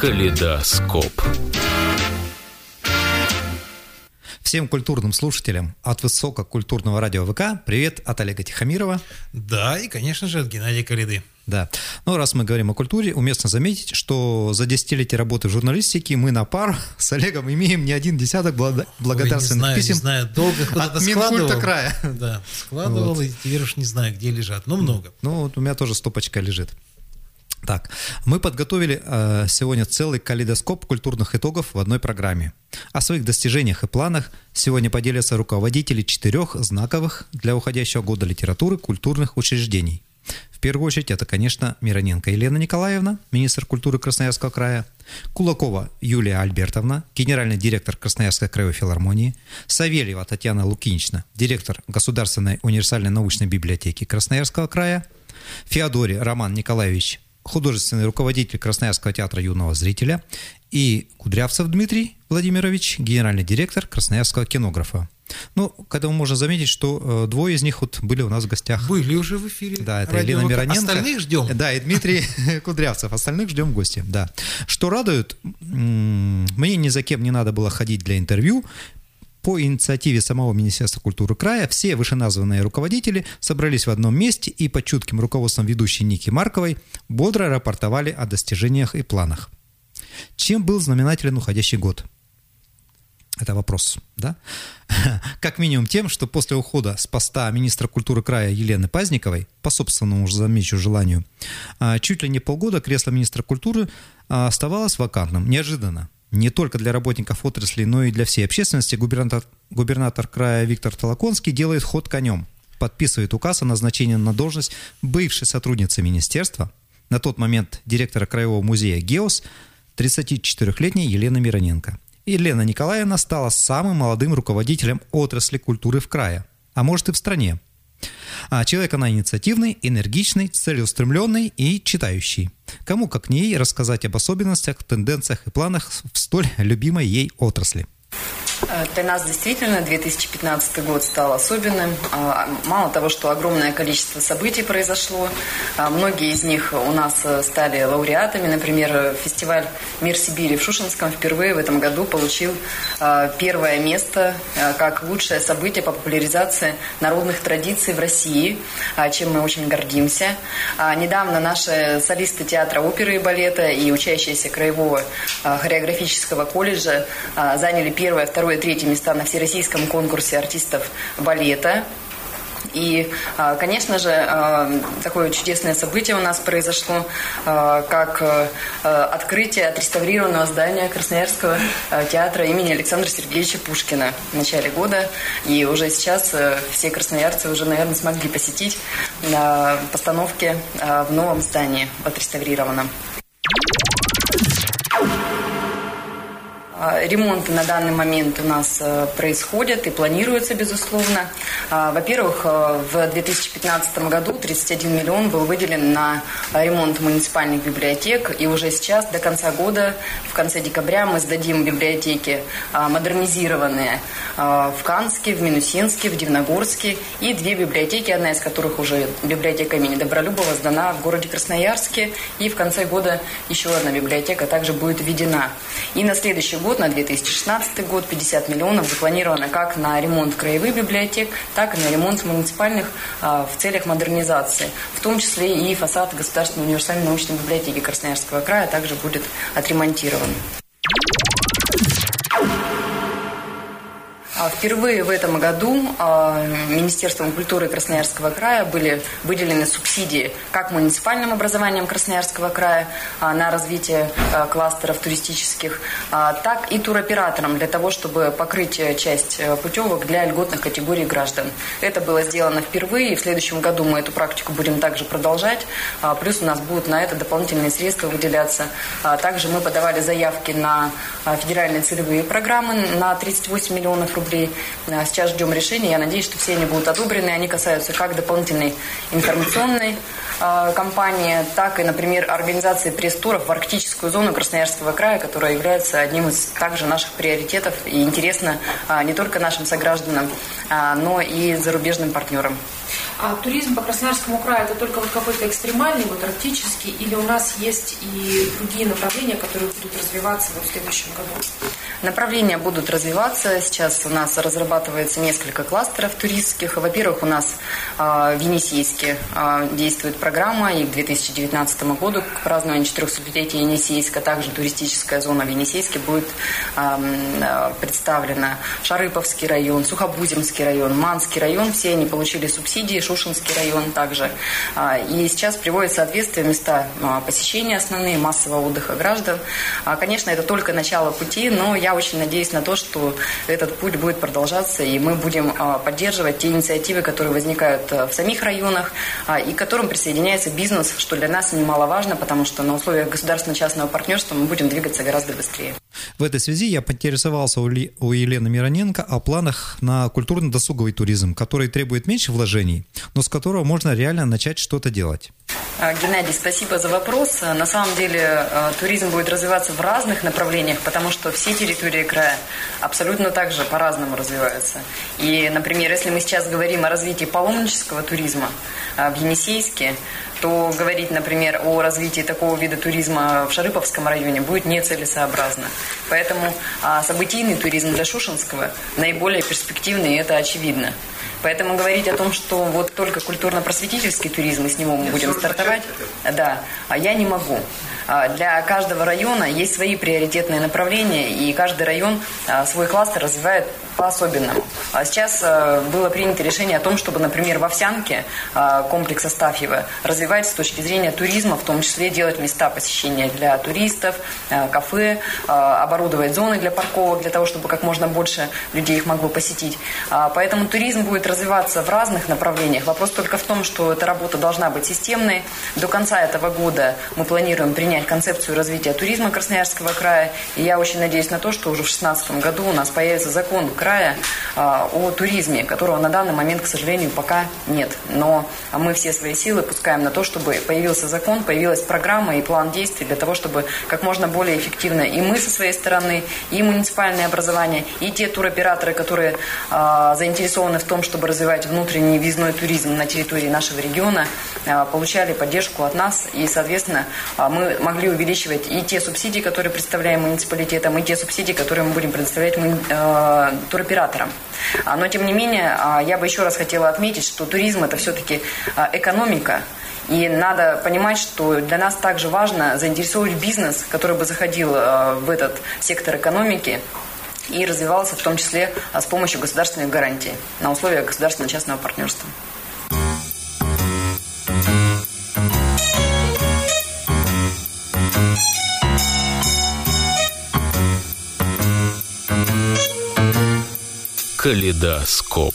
Калейдоскоп. Всем культурным слушателям от Высококультурного радио ВК привет от Олега Тихомирова. Да, и, конечно же, от Геннадия Коляды. Да. Ну, раз мы говорим о культуре, уместно заметить, что за десятилетие работы в журналистике мы на пару с Олегом имеем не один десяток благодарственных писем. Не знаю, долго куда-то от Минкульта края. Да, складывал, вот. И теперь уж не знаю, где лежат, но много. Ну, вот у меня тоже стопочка лежит. Так, мы подготовили сегодня целый калейдоскоп культурных итогов в одной программе. О своих достижениях и планах сегодня поделятся руководители 4 знаковых для уходящего года литературы культурных учреждений. В первую очередь это, конечно, Мироненко Елена Николаевна, министр культуры Красноярского края, Кулакова Юлия Альбертовна, генеральный директор Красноярской краевой филармонии, Савельева Татьяна Лукинична, директор Государственной универсальной научной библиотеки Красноярского края, Феодори Роман Николаевич, художественный руководитель Красноярского театра юного зрителя, и Кудрявцев Дмитрий Владимирович, генеральный директор Красноярского кинографа. Ну, к этому можно заметить, что 2 из них вот были у нас в гостях. Были уже в эфире. Да, это Елена Мироненко. Остальных ждем. Да, и Дмитрий Кудрявцев. Остальных ждем в гости, да. Что радует, мне ни за кем не надо было ходить для интервью. По инициативе самого Министерства культуры края все вышеназванные руководители собрались в одном месте и под чутким руководством ведущей Ники Марковой бодро рапортовали о достижениях и планах. Чем был знаменателен уходящий год? Это вопрос, да? Как минимум тем, что после ухода с поста министра культуры края Елены Пазниковой, по собственному, уже замечу, желанию, чуть ли не полгода кресло министра культуры оставалось вакантным, неожиданно. Не только для работников отрасли, но и для всей общественности губернатор края Виктор Толоконский делает ход конем, подписывает указ о назначении на должность бывшей сотрудницы министерства, на тот момент директора Краевого музея ГЕОС, 34-летней Елены Мироненко. Елена Николаевна стала самым молодым руководителем отрасли культуры в крае, а может и в стране. Человек она инициативный, энергичный, целеустремленный и читающий. Кому, как не ей, рассказать об особенностях, тенденциях и планах в столь любимой ей отрасли. Для нас действительно 2015 год стал особенным. Мало того, что огромное количество событий произошло, многие из них у нас стали лауреатами. Например, фестиваль «Мир Сибири» в Шушенском впервые в этом году получил первое место как лучшее событие по популяризации народных традиций в России, чем мы очень гордимся. Недавно наши солисты театра оперы и балета и учащиеся Краевого хореографического колледжа заняли первое, второе, третье места на всероссийском конкурсе артистов балета. И, конечно же, такое чудесное событие у нас произошло, как открытие отреставрированного здания Красноярского театра имени Александра Сергеевича Пушкина в начале года. И уже сейчас все красноярцы уже, наверное, смогли посетить постановки в новом здании, отреставрированном. Ремонты на данный момент у нас происходят и планируются, безусловно. Во-первых, в 2015 году 31 миллион был выделен на ремонт муниципальных библиотек. И уже сейчас, до конца года, в конце декабря, мы сдадим библиотеки модернизированные в Канске, в Минусинске, в Дивногорске. И 2 библиотеки, одна из которых уже библиотека имени Добролюбова, сдана в городе Красноярске. И в конце года еще одна библиотека также будет введена. И на следующий год, на 2016 год, 50 миллионов запланировано как на ремонт краевых библиотек, так и на ремонт муниципальных в целях модернизации. В том числе и фасад Государственной универсальной научной библиотеки Красноярского края также будет отремонтирован. Впервые в этом году Министерством культуры Красноярского края были выделены субсидии как муниципальным образованием Красноярского края на развитие кластеров туристических, так и туроператорам для того, чтобы покрыть часть путевок для льготных категорий граждан. Это было сделано впервые, и в следующем году мы эту практику будем также продолжать. Плюс у нас будут на это дополнительные средства выделяться. Также мы подавали заявки на федеральные целевые программы на 38 миллионов рублей. Сейчас ждем решения. Я надеюсь, что все они будут одобрены. Они касаются как дополнительной информационной кампании, так и, например, организации пресс-туров в арктическую зону Красноярского края, которая является одним из также наших приоритетов и интересна не только нашим согражданам, но и зарубежным партнерам. А туризм по Красноярскому краю — это только вот какой-то экстремальный, вот арктический, или у нас есть и другие направления, которые будут развиваться вот в следующем году? Направления будут развиваться. Сейчас у нас разрабатывается несколько кластеров туристских. Во-первых, у нас в Енисейске действует программа, и к 2019 году, к празднованию 400-летия Енисейска, также туристическая зона в Енисейске будет представлена. Шарыповский район, Сухобузимский район, Манский район, все они получили субсидии, Шушинский район также. И сейчас приводят в соответствие места посещения основные, массового отдыха граждан. Конечно, это только начало пути, но я очень надеюсь на то, что этот путь будет продолжаться, и мы будем поддерживать те инициативы, которые возникают в самих районах, и к которым присоединяется бизнес, что для нас немаловажно, потому что на условиях государственно-частного партнерства мы будем двигаться гораздо быстрее. В этой связи я поинтересовался у Елены Мироненко о планах на культурно-досуговый туризм, который требует меньше вложений, но с которого можно реально начать что-то делать. Геннадий, спасибо за вопрос. На самом деле туризм будет развиваться в разных направлениях, потому что все территории края абсолютно так же по-разному развиваются. И, например, если мы сейчас говорим о развитии паломнического туризма в Енисейске, то говорить, например, о развитии такого вида туризма в Шарыповском районе будет нецелесообразно. Поэтому событийный туризм для Шушинского наиболее перспективный, и это очевидно. Поэтому говорить о том, что вот только культурно-просветительский туризм, и с него мы будем стартовать, да, я не могу. Для каждого района есть свои приоритетные направления, и каждый район свой кластер развивает по-особенному. Сейчас было принято решение о том, чтобы, например, в Овсянке комплекс Астафьева развивать с точки зрения туризма, в том числе делать места посещения для туристов, кафе, оборудовать зоны для парковок, для того, чтобы как можно больше людей их могло посетить. Поэтому туризм будет развиваться в разных направлениях. Вопрос только в том, что эта работа должна быть системной. До конца этого года мы планируем принять концепцию развития туризма Красноярского края. И я очень надеюсь на то, что уже в 2016 году у нас появится закон края о туризме, которого на данный момент, к сожалению, пока нет. Но мы все свои силы пускаем на то, чтобы появился закон, появилась программа и план действий для того, чтобы как можно более эффективно и мы со своей стороны, и муниципальное образование, и те туроператоры, которые заинтересованы в том, чтобы развивать внутренний въездной туризм на территории нашего региона, получали поддержку от нас. И, соответственно, мы могли увеличивать и те субсидии, которые представляем муниципалитетам, и те субсидии, которые мы будем предоставлять туроператорам. Но, тем не менее, я бы еще раз хотела отметить, что туризм – это все-таки экономика. И надо понимать, что для нас также важно заинтересовать бизнес, который бы заходил в этот сектор экономики и развивался в том числе с помощью государственных гарантий на условиях государственно-частного партнерства. Калейдоскоп.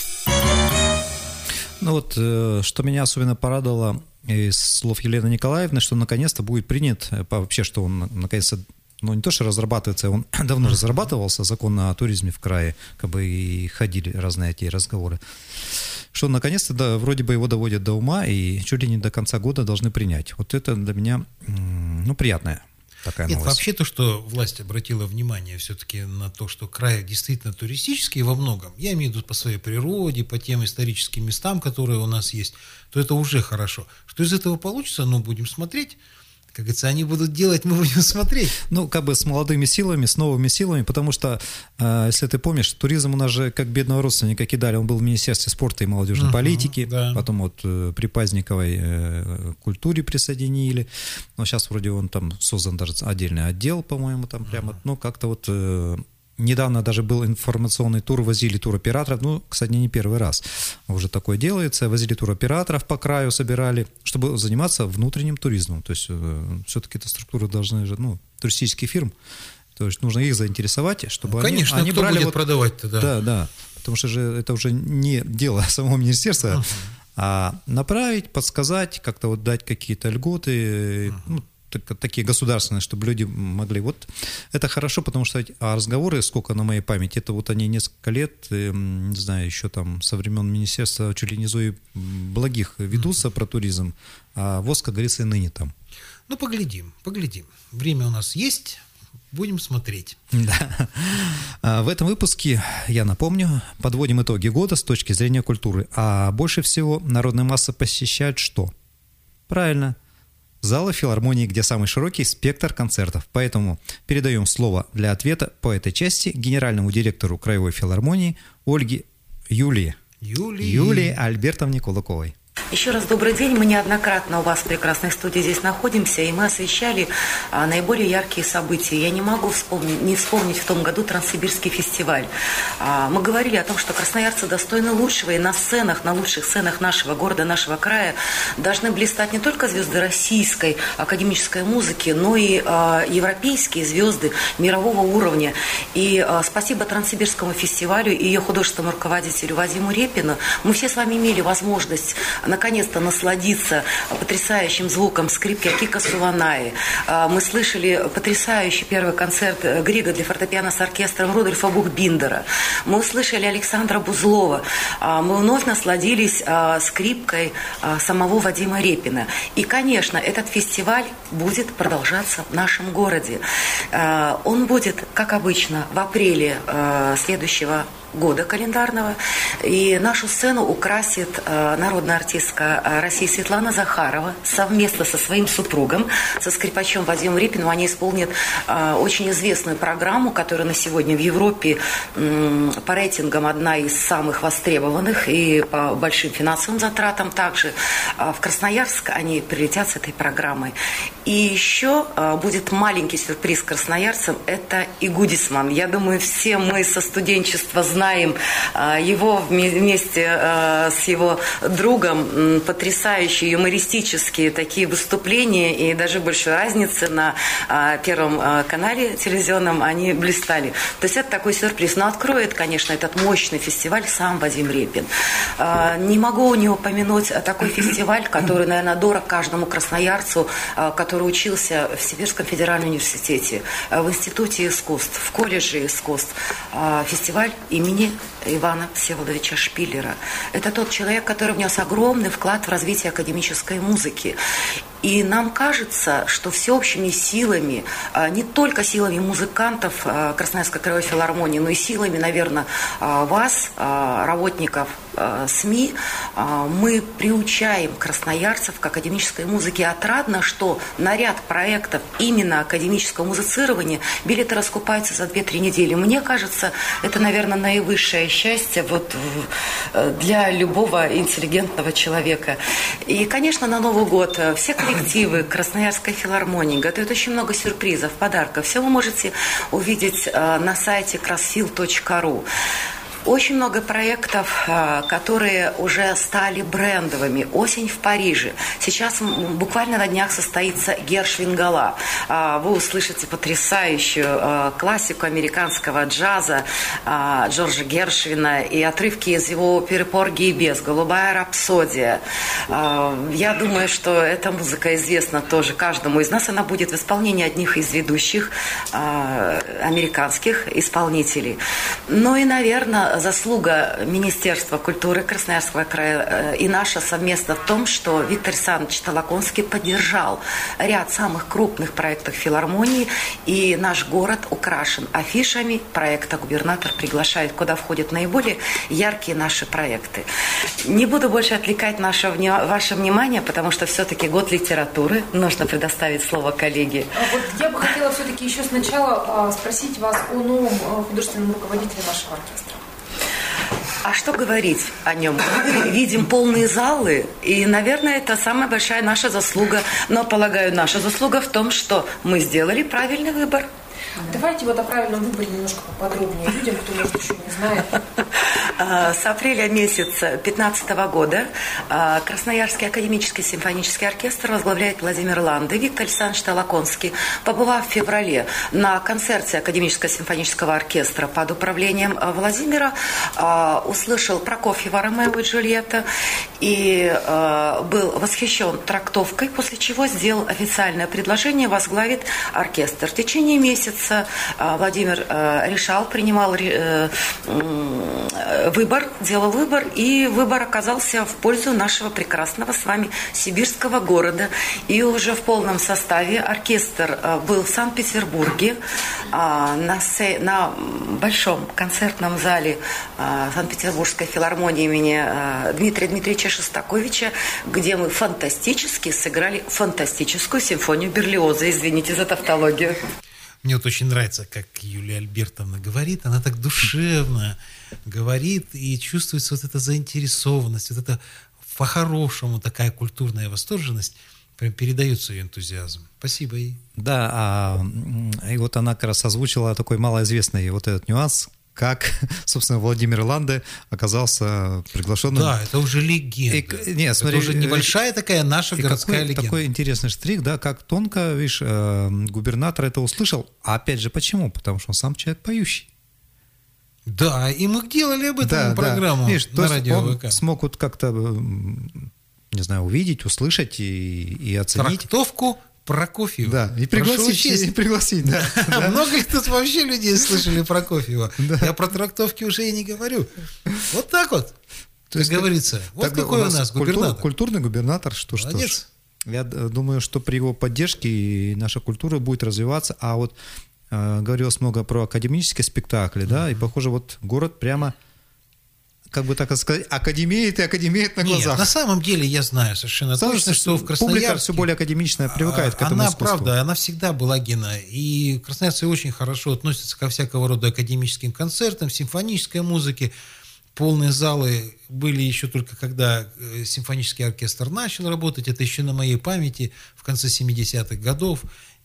Ну вот, что меня особенно порадовало из слов Елены Николаевны, что наконец-то будет принят, вообще, что он наконец-то, ну не то, что разрабатывается, он давно разрабатывался, закон о туризме в крае, как бы и ходили разные эти разговоры, что наконец-то, да, вроде бы его доводят до ума и чуть ли не до конца года должны принять. Вот это для меня, ну, приятное. Нет, вообще то, что власть обратила внимание все-таки на то, что край действительно туристический во многом, я имею в виду по своей природе, по тем историческим местам, которые у нас есть, то это уже хорошо. Что из этого получится, ну, будем смотреть. Как говорится, они будут делать, мы будем смотреть. Ну, как бы с молодыми силами, с новыми силами, потому что, если ты помнишь, туризм у нас же как бедного родственника кидали, он был в Министерстве спорта и молодежной политики, да. Потом вот при Пазниковой культуре присоединили, но сейчас вроде он там создан даже отдельный отдел, по-моему, там прямо, ну, как-то вот... Недавно даже был информационный тур, возили туроператоров, ну, кстати, не первый раз уже такое делается, возили туроператоров по краю, собирали, чтобы заниматься внутренним туризмом, то есть все-таки эта структура должны же, ну, туристических фирм, то есть нужно их заинтересовать, чтобы конечно, они кто брали будет вот... продавать-то, да. Да, потому что же это уже не дело самого министерства, а направить, подсказать, как-то вот дать какие-то льготы, ну, такие государственные, чтобы люди могли... Вот это хорошо, потому что разговоры, сколько на моей памяти, это вот они несколько лет, не знаю, еще там со времен министерства чуть ли не Зои Благих ведутся про туризм, а ВОЗ, как говорится, и ныне там. Ну, поглядим. Время у нас есть, Будем смотреть. Да. В этом выпуске, я напомню, подводим итоги года с точки зрения культуры. А больше всего народная масса посещает что? Правильно, залы филармонии, где самый широкий спектр концертов. Поэтому передаем слово для ответа по этой части генеральному директору Краевой филармонии Ольге Юлии Альбертовне Кулаковой. Еще раз добрый день. Мы неоднократно у вас в прекрасной студии здесь находимся, и мы освещали наиболее яркие события. Я не могу не вспомнить в том году Транссибирский фестиваль. Мы говорили о том, что красноярцы достойны лучшего, и на лучших сценах нашего города, нашего края должны блистать не только звезды российской академической музыки, но и европейские звезды мирового уровня. И спасибо Транссибирскому фестивалю и ее художественному руководителю Вадиму Репину. Мы все с вами имели возможность наконец-то насладиться потрясающим звуком скрипки Акико Суванаи. Мы слышали потрясающий первый концерт Грига для фортепиано с оркестром Рудольфа Бухбиндера. Мы услышали Александра Бузлова. Мы вновь насладились скрипкой самого Вадима Репина. И, конечно, этот фестиваль будет продолжаться в нашем городе. Он будет, как обычно, в апреле следующего года календарного. И нашу сцену украсит народная артистка России Светлана Захарова совместно со своим супругом, со скрипачом Вадимом Репиным. Они исполнят очень известную программу, которая на сегодня в Европе по рейтингам одна из самых востребованных и по большим финансовым затратам. Также в Красноярск они прилетят с этой программой. И еще будет маленький сюрприз красноярцам. Это Игудисман. Я думаю, все мы со студенчества знаем его вместе с его другом. Потрясающие юмористические такие выступления, и даже большой разницы на Первом канале телевизионном они блистали. То есть это такой сюрприз. Но откроет, конечно, этот мощный фестиваль сам Вадим Репин. Не могу не упомянуть такой фестиваль, который, наверное, дорог каждому красноярцу, который учился в Сибирском федеральном университете, в Институте искусств, в колледже искусств. Фестиваль имени Ивана Всеволодовича Шпиллера. Это тот человек, который внес огромный вклад в развитие академической музыки. И нам кажется, что всеобщими силами, не только силами музыкантов Красноярской краевой филармонии, но и силами, наверное, вас, работников СМИ, мы приучаем красноярцев к академической музыке. Отрадно, что на ряд проектов именно академического музицирования билеты раскупаются за 2-3 недели. Мне кажется, это, наверное, наивысшее счастье для любого интеллигентного человека. И, конечно, на Новый год все коллективы Красноярской филармонии готовят очень много сюрпризов, подарков. Все вы можете увидеть на сайте crossfield.ru. Очень много проектов, которые уже стали брендовыми. «Осень в Париже». Сейчас буквально на днях состоится «Гершвин-гала». Вы услышите потрясающую классику американского джаза Джорджа Гершвина и отрывки из его оперы «Порги и бес», «Голубая рапсодия». Я думаю, что эта музыка известна тоже каждому из нас. Она будет в исполнении одних из ведущих американских исполнителей. Ну и, наверное, заслуга Министерства культуры Красноярского края и наша совместно в том, что Виктор Александрович Толоконский поддержал ряд самых крупных проектов филармонии, и наш город украшен афишами проекта «Губернатор приглашает», куда входят наиболее яркие наши проекты. Не буду больше отвлекать ваше внимание, потому что все-таки год литературы. Нужно предоставить слово коллеге. Вот я бы хотела все-таки еще сначала спросить вас о новом художественном руководителе нашего оркестра. А что говорить о нем? Мы видим полные залы, и, наверное, это самая большая наша заслуга. Но, полагаю, наша заслуга в том, что мы сделали правильный выбор. Давайте вот о правильном выборе немножко поподробнее людям, кто, может, еще не знает. С апреля месяца 2015 года Красноярский академический симфонический оркестр возглавляет Владимир Ланды. Виктор Александрович Толоконский, побывав в феврале на концерте Академического симфонического оркестра под управлением Владимира, услышал Прокофьева «Ромео и Джульетта» и был восхищен трактовкой, после чего сделал официальное предложение возглавить оркестр. В течение месяца месяца Владимир решал, принимал выбор, делал выбор, и выбор оказался в пользу нашего прекрасного с вами сибирского города. И уже в полном составе оркестр был в Санкт-Петербурге на большом концертном зале Санкт-Петербургской филармонии имени Дмитрия Дмитриевича Шостаковича, где мы фантастически сыграли фантастическую симфонию Берлиоза. Извините за тавтологию. Мне вот очень нравится, как Юлия Альбертовна говорит. Она так душевно говорит, и чувствуется вот эта заинтересованность, вот эта по-хорошему такая культурная восторженность. Прям передается ее энтузиазм. Спасибо ей. Да, и вот она как раз озвучила такой малоизвестный вот этот нюанс, как, собственно, Владимир Ланде оказался приглашенным. Да, это уже легенда. Нет, смотри, это уже небольшая такая наша городская легенда. Такой интересный штрих, да, как тонко, видишь, губернатор это услышал. А опять же, почему? Потому что он сам человек поющий. Да, и мы делали об этом программу, видишь, на радио ВК. Он смог вот как-то, не знаю, увидеть, услышать и оценить. Трактовку Прокофьева. Да, и пригласить, да. Много ли тут вообще людей слышали Прокофьева? Я про трактовки уже и не говорю. Вот так вот, как говорится. Вот какой у нас губернатор. Культурный губернатор, что ж. Я думаю, что при его поддержке наша культура будет развиваться. А вот говорилось много про академические спектакли, да, и, похоже, вот город прямо, как бы так сказать, академеет на глазах. Нет, на самом деле я знаю совершенно точно, что в Красноярске... Публика все более академичная, привыкает к этому искусству. Она, правда, она всегда была гена. И красноярцы очень хорошо относятся ко всякого рода академическим концертам, симфонической музыке. Полные залы были еще только когда симфонический оркестр начал работать. Это еще на моей памяти в конце 70-х годов.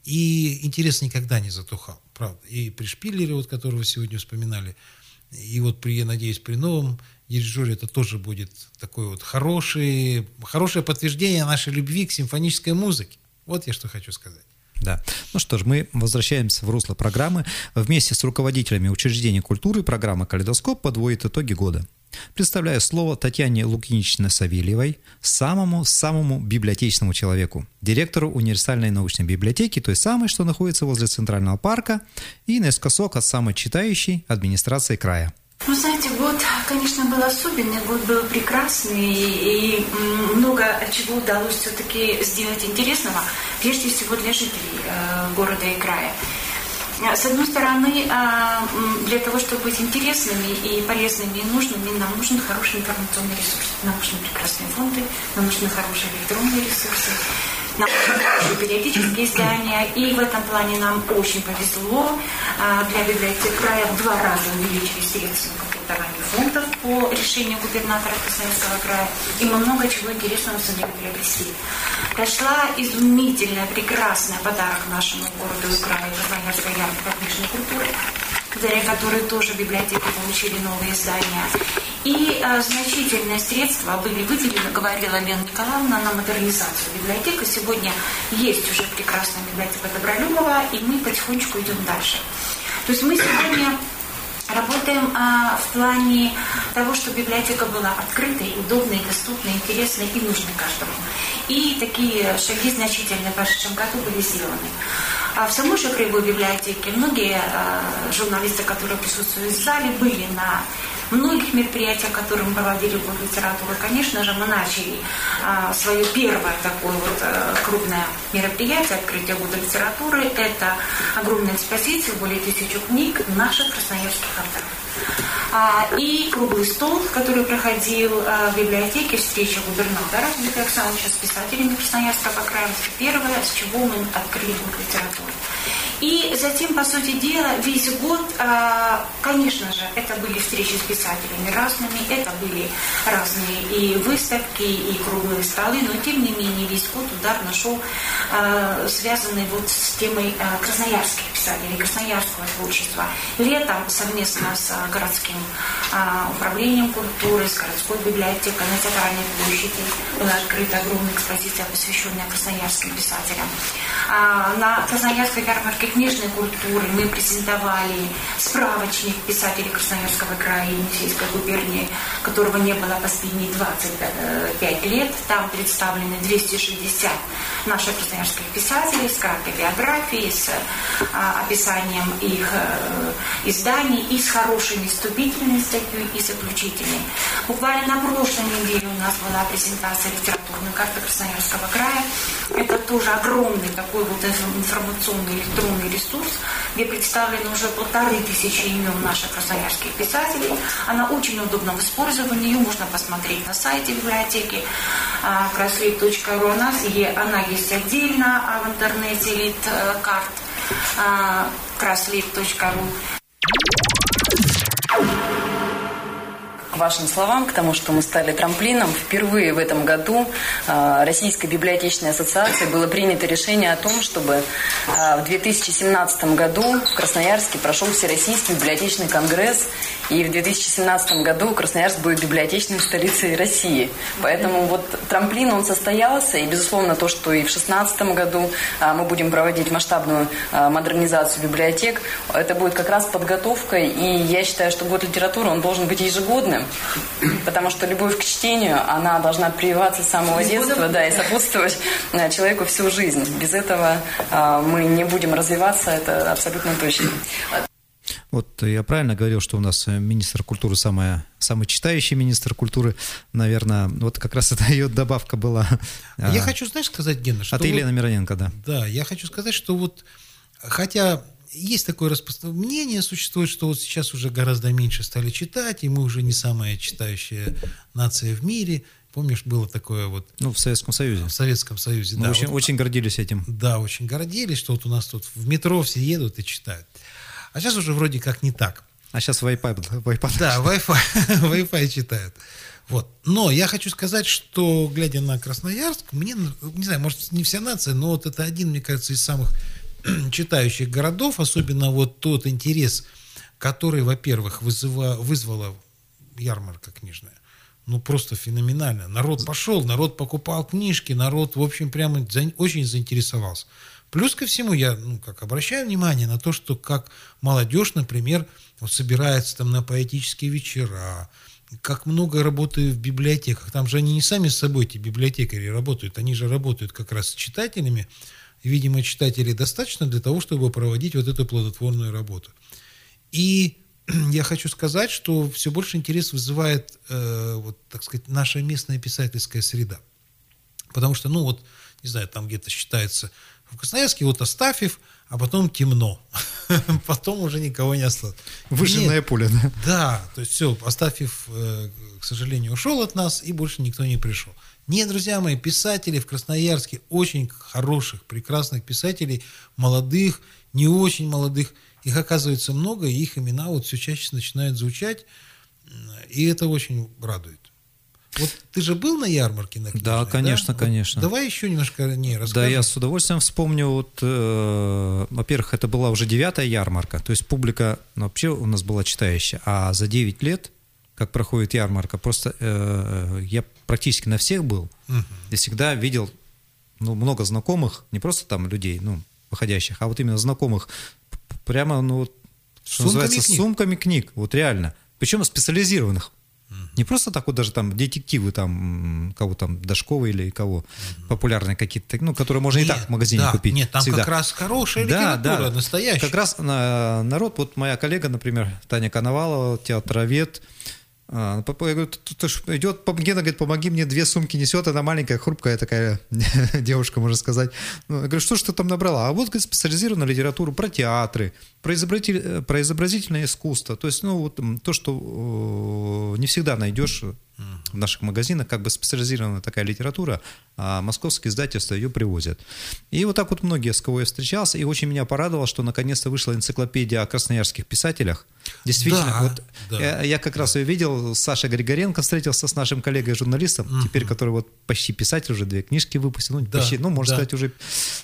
И интерес никогда не затухал, правда. И при Шпиллере, вот, которого сегодня вспоминали, и вот, я надеюсь, при новом дирижере это тоже будет такое вот хорошее подтверждение нашей любви к симфонической музыке. Вот я что хочу сказать. Да. Ну что ж, мы возвращаемся в русло программы. Вместе с руководителями учреждений культуры программа «Калейдоскоп» подводит итоги года. Предоставляю слово Татьяне Лукиничне Савельевой, самому библиотечному человеку, директору универсальной научной библиотеки, той самой, что находится возле Центрального парка, и наискосок от самой читающей администрации края. Ну, знаете, год, конечно, был особенный, год был прекрасный, и много чего удалось все-таки сделать интересного, прежде всего для жителей города и края. С одной стороны, для того, чтобы быть интересными и полезными и нужными, нам нужен хороший информационный ресурс, нам нужны прекрасные фонды, нам нужны хорошие электронные ресурсы, нам нужны хорошие периодические издания, и в этом плане нам очень повезло. Для библиотек края в 2 раза увеличили средства по кредитованию фондов по решению губернатора Красноярского края, и мы много чего интересного сумели приобрести. Прошла изумительная, прекрасная подарок нашему городу и краю Красноярской ярмарки подвижной культуры, благодаря которой тоже библиотеки получили новые издания. И значительные средства были выделены, говорила Лена Николаевна, на модернизацию библиотеки. Сегодня есть уже прекрасная библиотека Добролюбова, и мы потихонечку идем дальше. То есть мы сегодня работаем в плане того, чтобы библиотека была открытой, удобной, доступной, интересной и нужной каждому. И такие шаги значительные в прошедшем году были сделаны. А в самой же краевой библиотеке многие журналисты, которые присутствуют в зале, были на многих мероприятиях, которые мы проводили в Году литературы. Конечно же, мы начали свое первое такое вот крупное мероприятие, открытие Года литературы. Это огромная экспозиция, более 1000 книг наших красноярских авторов. И круглый стол, который проходил в библиотеке, встреча губернатора Дмитрия Александровича с писателями Красноярского края. Первое, с чего мы открыли Год литературы. И затем, по сути дела, весь год, конечно же, это были встречи с писателями разными, это были разные и выставки, и круглые столы, но тем не менее весь год удар нашел связанный вот с темой красноярских писателей, красноярского творчества. Летом совместно с городским управлением культуры, с городской библиотекой на Театральной площади была открыта огромная экспозиция, посвященная красноярским писателям. На Красноярской ярмарке книжной культуры мы презентовали справочник писателей Красноярского края и Енисейской губернии, которого не было последние 25 лет. Там представлены 260 наших красноярских писателей с краткой биографией, с описанием их изданий и с хорошими вступительными статьями и заключительными. Буквально на прошлой неделе у нас была презентация литературной карты Красноярского края. Это тоже огромный такой вот информационный электронный ресурс, где представлены уже 1500 имен наших красноярских писателей. Она очень удобна в использовании, ее можно посмотреть на сайте библиотеки crosslib.ru. Она есть отдельно в интернете литкарт crosslib.ru. К вашим словам, к тому, что мы стали трамплином, впервые в этом году Российской библиотечной ассоциацией было принято решение о том, чтобы в 2017 году в Красноярске прошел Всероссийский библиотечный конгресс, и в 2017 году Красноярск будет библиотечной столицей России. Поэтому вот трамплин, он состоялся, и, безусловно, то, что и в 2016 году мы будем проводить масштабную модернизацию библиотек, это будет как раз подготовкой, и я считаю, что год литературы, он должен быть ежегодным, потому что любовь к чтению, она должна прививаться с самого детства, да, и сопутствовать человеку всю жизнь. Без этого мы не будем развиваться, это абсолютно точно. Вот я правильно говорил, что у нас министр культуры самый читающий министр культуры, наверное, вот как раз это ее добавка была. Я хочу, знаешь, сказать, Гена, что... От Елены Мироненко, да. Да, я хочу сказать, что вот, хотя есть такое распространенное мнение, существует, что вот сейчас уже гораздо меньше стали читать, и мы уже не самая читающая нация в мире. Помнишь, было такое вот... Ну, в Советском Союзе. В Советском Союзе, мы да. Очень гордились этим. Да, очень гордились, что вот у нас тут в метро все едут и читают. А сейчас уже вроде как не так. А сейчас Wi-Fi. Да, Wi-Fi читают. Вот. Но я хочу сказать, что, глядя на Красноярск, мне, не знаю, может, не вся нация, но вот это один, мне кажется, из самых читающих городов, особенно вот тот интерес, который, во-первых, вызвала ярмарка книжная. Ну, просто феноменально. Народ пошел, народ покупал книжки, народ, в общем, прямо очень заинтересовался. Плюс ко всему я, обращаю внимание на то, что как молодежь, например, вот собирается там на поэтические вечера, как много работают в библиотеках. Там же они не сами с собой, эти библиотекари, работают, они же работают как раз с читателями. И, видимо, читателей достаточно для того, чтобы проводить вот эту плодотворную работу. И я хочу сказать, что все больше интерес вызывает, вот, так сказать, наша местная писательская среда. Потому что, не знаю, там где-то считается... В Красноярске вот Астафьев, а потом темно. Потом уже никого не осталось. Выжженное поле, да? Да, то есть все, Астафьев, к сожалению, ушел от нас, и больше никто не пришел. Нет, друзья мои, писатели в Красноярске, очень хороших, прекрасных писателей, молодых, не очень молодых, их оказывается много, и их имена вот все чаще начинают звучать, и это очень радует. Вот ты же был на ярмарке на книжной? Да, конечно, да? конечно. Вот давай еще немножко о ней расскажем. Да, я с удовольствием вспомню. Вот, во-первых, это была уже 9-я ярмарка, то есть публика вообще у нас была читающая. А за 9 лет, как проходит ярмарка, просто я практически на всех был и всегда видел много знакомых, не просто там людей, выходящих, а вот именно знакомых, прямо, что называется, с сумками книг, вот реально. Причем специализированных. Не просто так вот даже там детективы, там, кого там, Дашкова или кого, популярные какие-то, которые можно и так в магазине купить. Нет, там всегда. как раз хорошая литература, настоящая. Как раз народ, вот моя коллега, например, Таня Коновалова, театровед, я говорю, идет, Гена говорит, помоги мне, 2 сумки несет, она маленькая, хрупкая такая девушка, можно сказать. Я говорю, что ж ты там набрала? А вот, говорит, специализированную литературу про театры, про изобразительное искусство. То есть, то, что не всегда найдешь в наших магазинах, как бы специализированная такая литература, а московские издательства ее привозят. И вот так вот многие, с кого я встречался, и очень меня порадовало, что наконец-то вышла энциклопедия о красноярских писателях. Действительно, я как раз ее видел, с Сашей Григоренко встретился, с нашим коллегой-журналистом, теперь, который вот почти писатель, уже 2 книжки выпустил, можно сказать, уже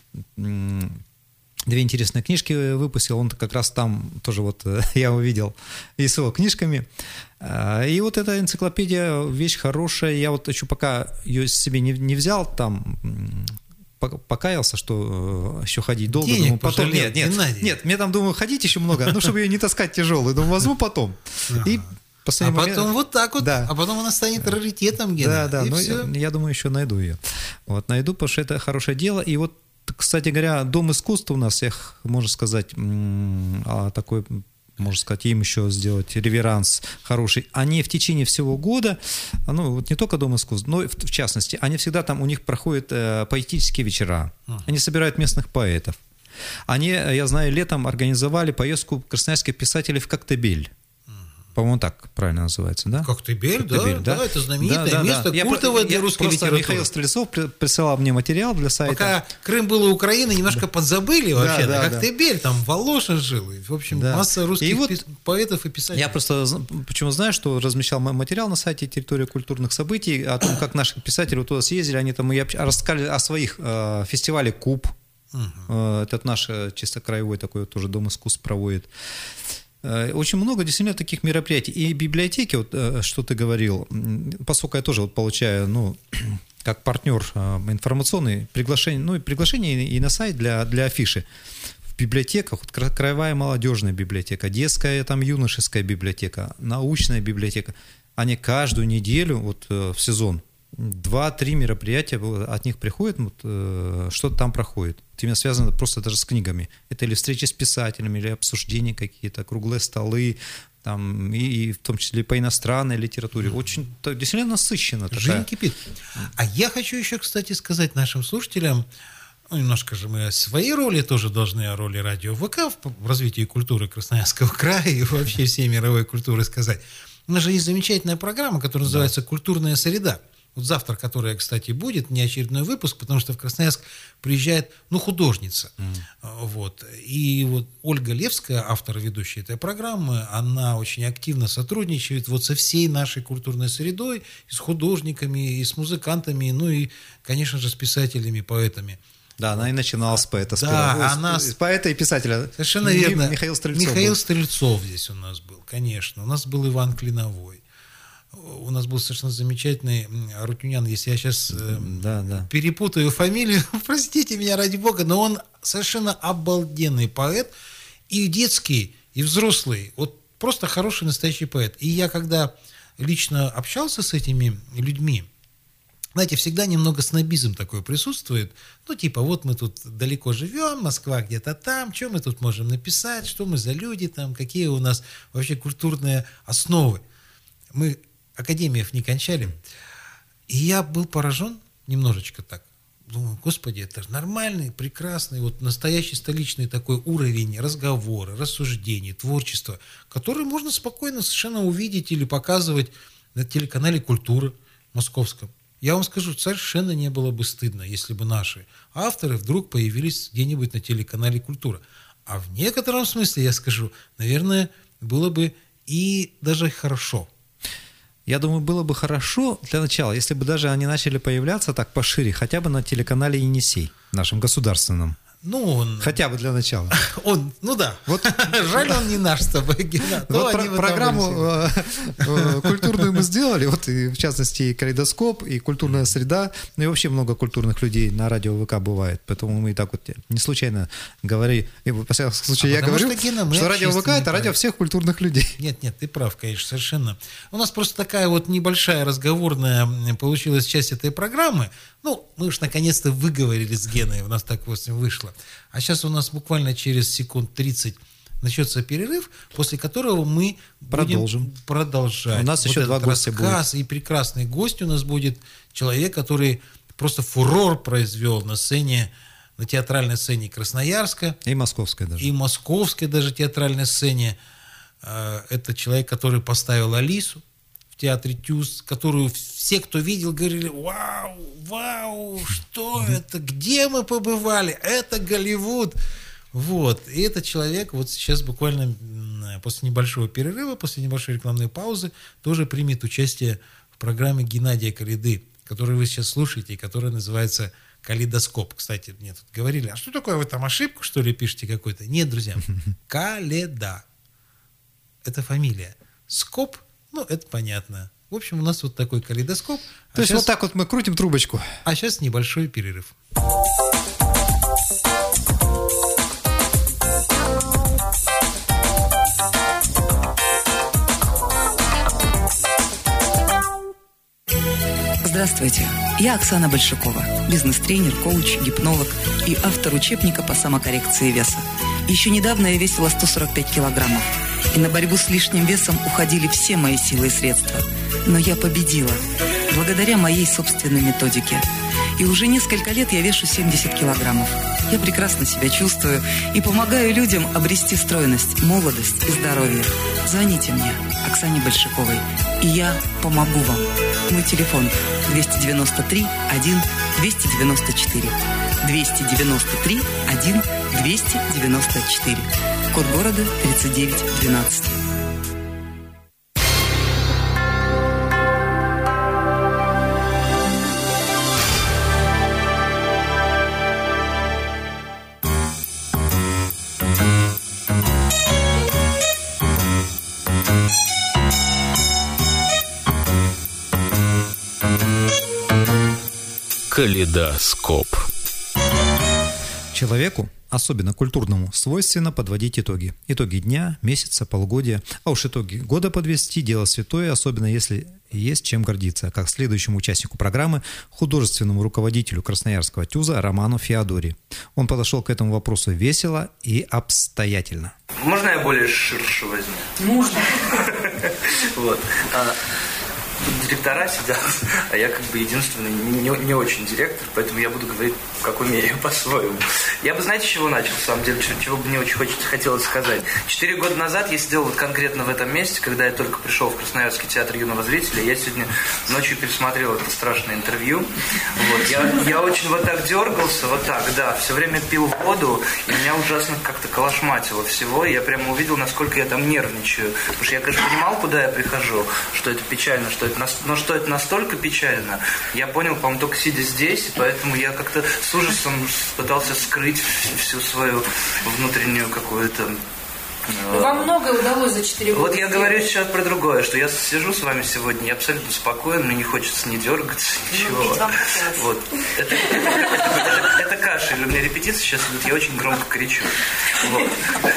2 интересные книжки выпустил, он как раз там тоже вот я увидел и с его книжками. И вот эта энциклопедия, вещь хорошая, я вот еще пока ее себе не взял, там покаялся, что еще ходить долго. Денег думаю, потом пожалел, нет, мне там, думаю, ходить еще много, чтобы ее не таскать тяжелую, думаю, возьму потом. И потом вот так вот, а потом она станет раритетом, Гена. Да, но я думаю, еще найду ее. Вот, найду, потому что это хорошее дело, и вот Кстати говоря, Дом искусства у нас, можно сказать, такой... можно сказать, им еще сделать реверанс хороший. Они в течение всего года, вот не только Дом искусств, но в частности, они всегда там, у них проходят поэтические вечера. Они собирают местных поэтов. Они, я знаю, летом организовали поездку красноярских писателей в Коктебель. По-моему, так правильно называется, да? Коктебель, да, это знаменитое место, культовое для русской литературы. Михаил Стрельцов присылал мне материал для сайта. Пока Крым был и Украина, немножко подзабыли вообще. Коктебель, там Волошин жил. В общем, масса русских поэтов и писателей. Я просто почему знаю, что размещал материал на сайте «Территория культурных событий» о том, как наши писатели туда съездили, они там рассказали о своих фестивале «Куб». Этот наш чисто краевой такой тоже Дом искусств проводит. Очень много действительно таких мероприятий. И библиотеки, вот, что ты говорил, поскольку я тоже вот получаю, как партнер информационный, приглашение и на сайт для афиши. В библиотеках, вот, краевая молодежная библиотека, детская, там, юношеская библиотека, научная библиотека, они каждую неделю вот, в сезон 2-3 мероприятия от них приходят, что-то там проходит. Именно связано просто даже с книгами. Это или встречи с писателями, или обсуждения какие-то, круглые столы, там, и в том числе по иностранной литературе. Очень действительно насыщенно. Жизнь кипит. А я хочу еще, кстати, сказать нашим слушателям, немножко же мы о своей роли тоже должны, о роли радио ВК в развитии культуры Красноярского края и вообще всей мировой культуры сказать. У нас же есть замечательная программа, которая называется «Культурная среда». Вот завтра, которая, кстати, будет, не очередной выпуск, потому что в Красноярск приезжает, художница. Вот. И вот Ольга Левская, автор и ведущая этой программы, она очень активно сотрудничает вот со всей нашей культурной средой, и с художниками, и с музыкантами, и, конечно же, с писателями, поэтами. Да, она и начинала с поэта. Да, она с поэта и писателя. Совершенно верно. Михаил Стрельцов. Михаил Стрельцов здесь у нас был, конечно. У нас был Иван Клиновой. У нас был совершенно замечательный Арутюнян, если я сейчас перепутаю фамилию, простите меня ради бога, но он совершенно обалденный поэт, и детский, и взрослый, вот просто хороший настоящий поэт. И я когда лично общался с этими людьми, знаете, всегда немного снобизм такой присутствует, вот мы тут далеко живем, Москва где-то там, что мы тут можем написать, что мы за люди там, какие у нас вообще культурные основы. Мы академиев не кончали. И я был поражен немножечко так. Думаю, господи, это же нормальный, прекрасный, вот настоящий столичный такой уровень разговора, рассуждений, творчества, который можно спокойно совершенно увидеть или показывать на телеканале «Культура» московском. Я вам скажу, совершенно не было бы стыдно, если бы наши авторы вдруг появились где-нибудь на телеканале «Культура». А в некотором смысле, я скажу, наверное, было бы и даже хорошо. Я думаю, было бы хорошо для начала, если бы даже они начали появляться так пошире, хотя бы на телеканале «Енисей», нашем государственном. Хотя бы для начала. Жаль, он не наш с тобой, Гена. Программу культурную мы сделали, вот и в частности и «Калейдоскоп», и «Культурная среда», и вообще много культурных людей на радио ВК бывает, поэтому мы и так вот не случайно говорили, и в последнем случае я говорю, что радио ВК – это радио всех культурных людей. Нет, ты прав, конечно, совершенно. У нас просто такая вот небольшая разговорная получилась часть этой программы. Мы уж наконец-то выговорили с Геной, у нас так вот вышло. А сейчас у нас буквально через секунд 30 начнется перерыв, после которого мы будем продолжать. У нас еще 2 гостя будет. И прекрасный гость у нас будет человек, который просто фурор произвел на сцене, на театральной сцене Красноярска. И московской даже. И московской даже театральной сцене. Это человек, который поставил Алису в театре ТЮЗ, которую все, кто видел, говорили: вау, что это, где мы побывали, это Голливуд. Вот, и этот человек вот сейчас буквально после небольшого перерыва, после небольшой рекламной паузы тоже примет участие в программе Геннадия Коляды, которую вы сейчас слушаете, и которая называется «Калейдоскоп». Кстати, мне тут говорили: а что такое, вы там ошибку, что ли, пишете какой-то? Нет, друзья, Коледа. Это фамилия. Скоп, это понятно. В общем, у нас вот такой калейдоскоп. То есть вот так вот мы крутим трубочку. А сейчас небольшой перерыв. Здравствуйте. Я Оксана Большакова, бизнес-тренер, коуч, гипнолог и автор учебника по самокоррекции веса. Еще недавно я весила 145 килограммов, и на борьбу с лишним весом уходили все мои силы и средства. Но я победила, благодаря моей собственной методике. И уже несколько лет я вешу 70 килограммов. Я прекрасно себя чувствую и помогаю людям обрести стройность, молодость и здоровье. Звоните мне, Оксане Большаковой, и я помогу вам. Мой телефон 293 1 294. 293 1 294. Код города 3912. Калейдоскоп. Человеку, особенно культурному, свойственно подводить итоги. Итоги дня, месяца, полугодия. А уж итоги года подвести – дело святое, особенно если есть чем гордиться, как следующему участнику программы, художественному руководителю Красноярского ТЮЗа Роману Феодори. Он подошел к этому вопросу весело и обстоятельно. Можно я более ширше возьму? Можно. Вот. Тут директора сидят, а я как бы единственный не очень директор, поэтому я буду говорить, как умею, по-своему. Я бы, знаете, с чего начал, в самом деле, чего бы мне очень хотелось сказать. 4 года назад я сидел вот конкретно в этом месте, когда я только пришел в Красноярский театр юного зрителя. Я сегодня ночью пересмотрел это страшное интервью. Вот. Я очень вот так дергался, вот так, да, все время пил воду, и меня ужасно как-то колошматило всего. И я прямо увидел, насколько я там нервничаю. Потому что я, конечно, понимал, куда я прихожу, что это печально, но что это настолько печально, я понял, по-моему, только сидя здесь, и поэтому я как-то с ужасом пытался скрыть всю свою внутреннюю какую-то... Вам многое удалось за 4 года. Вот я говорю сейчас про другое, что я сижу с вами сегодня, я абсолютно спокоен, мне не хочется ни дергаться, ничего. Вот. Это кашель, у меня репетиции сейчас идут, я очень громко кричу. Вот.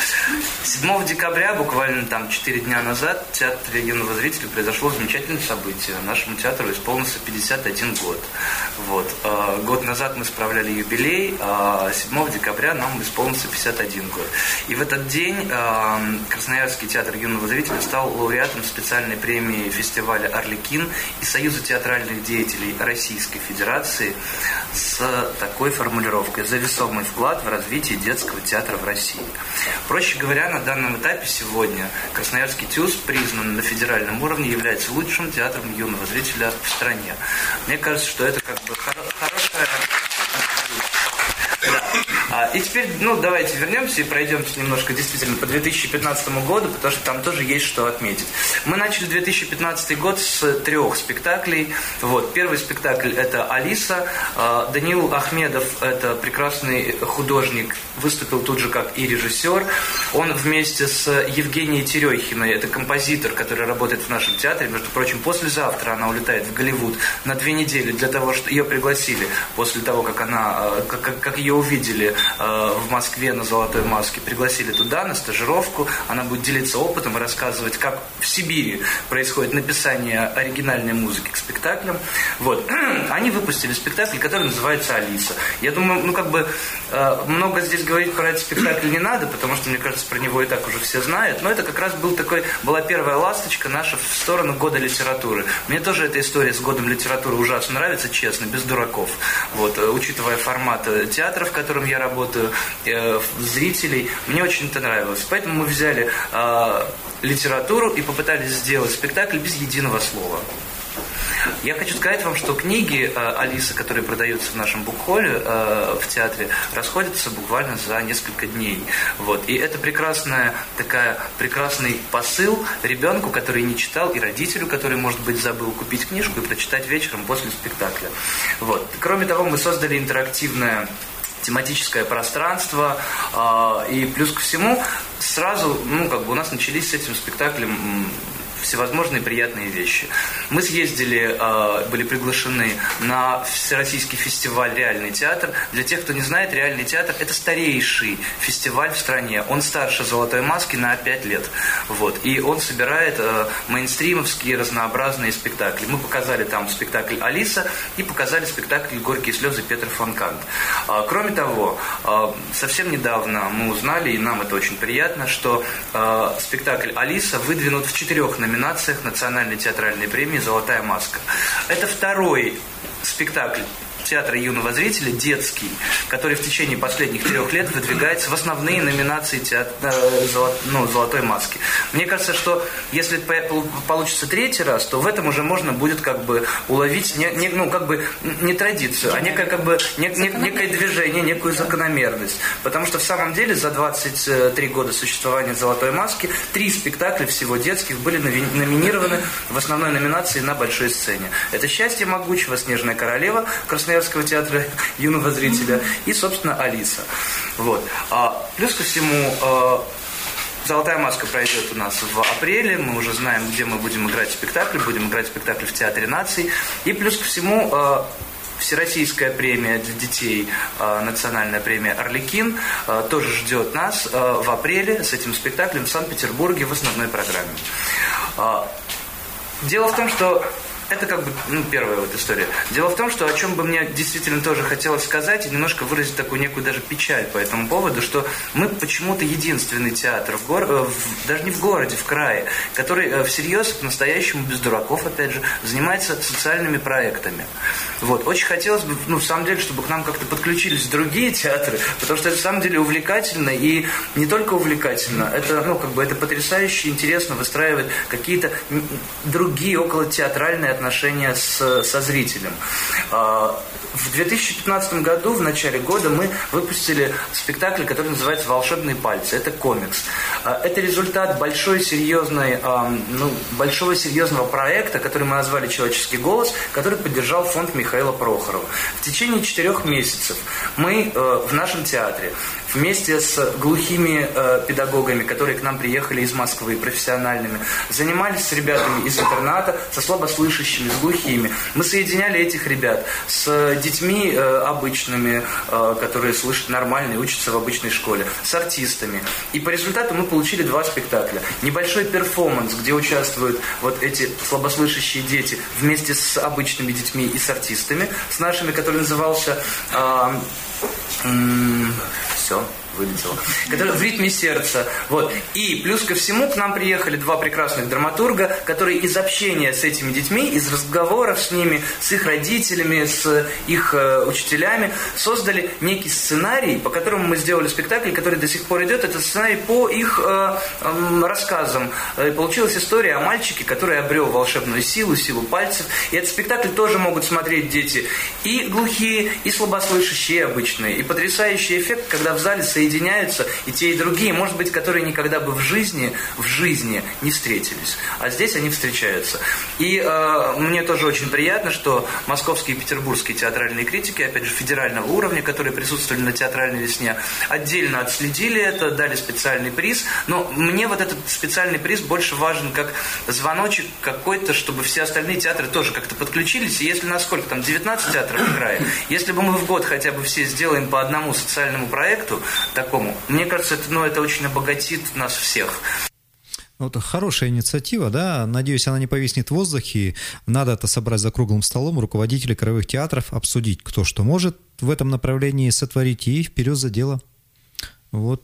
7 декабря, буквально там 4 дня назад, в Театре юного зрителя произошло замечательное событие. Нашему театру исполнился 51 год. Вот. Год назад мы справляли юбилей, а 7 декабря нам исполнился 51 год. И в этот день Красноярский театр юного зрителя стал лауреатом специальной премии фестиваля «Арлекин» и Союза театральных деятелей Российской Федерации с такой формулировкой: «За весомый вклад в развитие детского театра в России». Проще говоря, на данном этапе сегодня Красноярский ТЮЗ признан на федеральном уровне, является лучшим театром юного зрителя в стране. Мне кажется, что это как бы хорошая... Да. И теперь, давайте вернемся и пройдемся немножко действительно по 2015 году, потому что там тоже есть что отметить. Мы начали 2015 год с 3 спектаклей. Вот. Первый спектакль – это «Алиса». Даниил Ахмедов – это прекрасный художник, выступил тут же как и режиссер. Он вместе с Евгенией Терехиной, это композитор, который работает в нашем театре. Между прочим, послезавтра она улетает в Голливуд на 2 недели для того, что ее пригласили после того, как она, как ее увидели в Москве на «Золотой маске», пригласили туда на стажировку. Она будет делиться опытом и рассказывать, как в Сибири происходит написание оригинальной музыки к спектаклям. Вот. Они выпустили спектакль, который называется «Алиса». Я думаю, много здесь говорить про этот спектакль не надо, потому что, мне кажется, про него и так уже все знают. Но это как раз была первая ласточка наша в сторону года литературы. Мне тоже эта история с годом литературы ужасно нравится, честно, без дураков. Вот. Учитывая формат театра, в котором я работаю, зрителей, мне очень это нравилось. Поэтому мы взяли литературу и попытались сделать спектакль без единого слова. Я хочу сказать вам, что книги «Алисы», которые продаются в нашем букхолле в театре, расходятся буквально за несколько дней. Вот. И это прекрасный посыл ребенку, который не читал, и родителю, который, может быть, забыл купить книжку и прочитать вечером после спектакля. Вот. Кроме того, мы создали интерактивное тематическое пространство, и плюс ко всему сразу, у нас начались с этим спектаклем всевозможные приятные вещи. Мы съездили, были приглашены на Всероссийский фестиваль «Реальный театр». Для тех, кто не знает, «Реальный театр» – это старейший фестиваль в стране. Он старше «Золотой маски» на 5 лет. Вот. И он собирает мейнстримовские разнообразные спектакли. Мы показали там спектакль «Алиса» и показали спектакль «Горькие слезы» Петр фон Кант. Кроме того, совсем недавно мы узнали, и нам это очень приятно, что спектакль «Алиса» выдвинут в 4 номинациях Национальной театральной премии «Золотая маска». Это второй спектакль театра юного зрителя, детский, который в течение последних 3 лет выдвигается в основные номинации «Золотой маски». Мне кажется, что если получится 3-й раз, то в этом уже можно будет как бы уловить не традицию, а некое движение, некую закономерность. Потому что в самом деле за 23 года существования «Золотой маски» 3 спектакля всего детских были номинированы в основной номинации на большой сцене. Это «Счастье могучего», «Снежная королева», Красноярского театра юного зрителя и, собственно, «Алиса». Вот. Плюс ко всему, «Золотая маска» пройдет у нас в апреле. Мы уже знаем, где мы будем играть спектакли. Будем играть спектакли в Театре наций. И плюс ко всему, Всероссийская премия для детей, национальная премия «Арлекин», тоже ждет нас в апреле с этим спектаклем в Санкт-Петербурге в основной программе. Дело в том, что это как бы первая вот история. Дело в том, что о чем бы мне действительно тоже хотелось сказать и немножко выразить такую некую даже печаль по этому поводу, что мы почему-то единственный театр, даже не в городе, в крае, который всерьез, по-настоящему, без дураков, опять же, занимается социальными проектами. Вот. Очень хотелось бы, в самом деле, чтобы к нам как-то подключились другие театры, потому что это, в самом деле, увлекательно, и не только увлекательно, это, это потрясающе интересно выстраивать какие-то другие околотеатральные отношения со зрителем. В 2015 году, в начале года, мы выпустили спектакль, который называется «Волшебные пальцы». Это комикс. Это результат большого серьезного проекта, который мы назвали «Человеческий голос», который поддержал фонд Михаила Прохорова. В течение 4 месяцев мы в нашем театре вместе с глухими педагогами, которые к нам приехали из Москвы, профессиональными, занимались с ребятами из интерната, со слабослышащими, с глухими. Мы соединяли этих ребят с детьми обычными, которые слышат нормально и учатся в обычной школе, с артистами. И по результату мы получили 2 спектакля. Небольшой перформанс, где участвуют вот эти слабослышащие дети вместе с обычными детьми и с артистами, с нашими, который назывался... Все, вылетело. Который в ритме сердца. Вот. И плюс ко всему к нам приехали 2 прекрасных драматурга, которые из общения с этими детьми, из разговоров с ними, с их родителями, с их учителями, создали некий сценарий, по которому мы сделали спектакль, который до сих пор идет. Это сценарий по их рассказам. И получилась история о мальчике, который обрел волшебную силу пальцев. И этот спектакль тоже могут смотреть дети и глухие, и слабослышащие, и обычные. И потрясающий эффект, когда в зале соединяются и те, и другие, может быть, которые никогда бы в жизни не встретились. А здесь они встречаются. И мне тоже очень приятно, что московские и петербургские театральные критики, опять же, федерального уровня, которые присутствовали на театральной весне, отдельно отследили это, дали специальный приз. Но мне вот этот специальный приз больше важен как звоночек какой-то, чтобы все остальные театры тоже как-то подключились. И если насколько там 19 театров в крае, если бы мы в год хотя бы все сделаем по одному социальному проекту такому, мне кажется, это очень обогатит нас всех. Вот хорошая инициатива, да, надеюсь, она не повиснет в воздухе. Надо это собрать за круглым столом, руководителей краевых театров, обсудить, кто что может в этом направлении сотворить, и вперед за дело. Вот.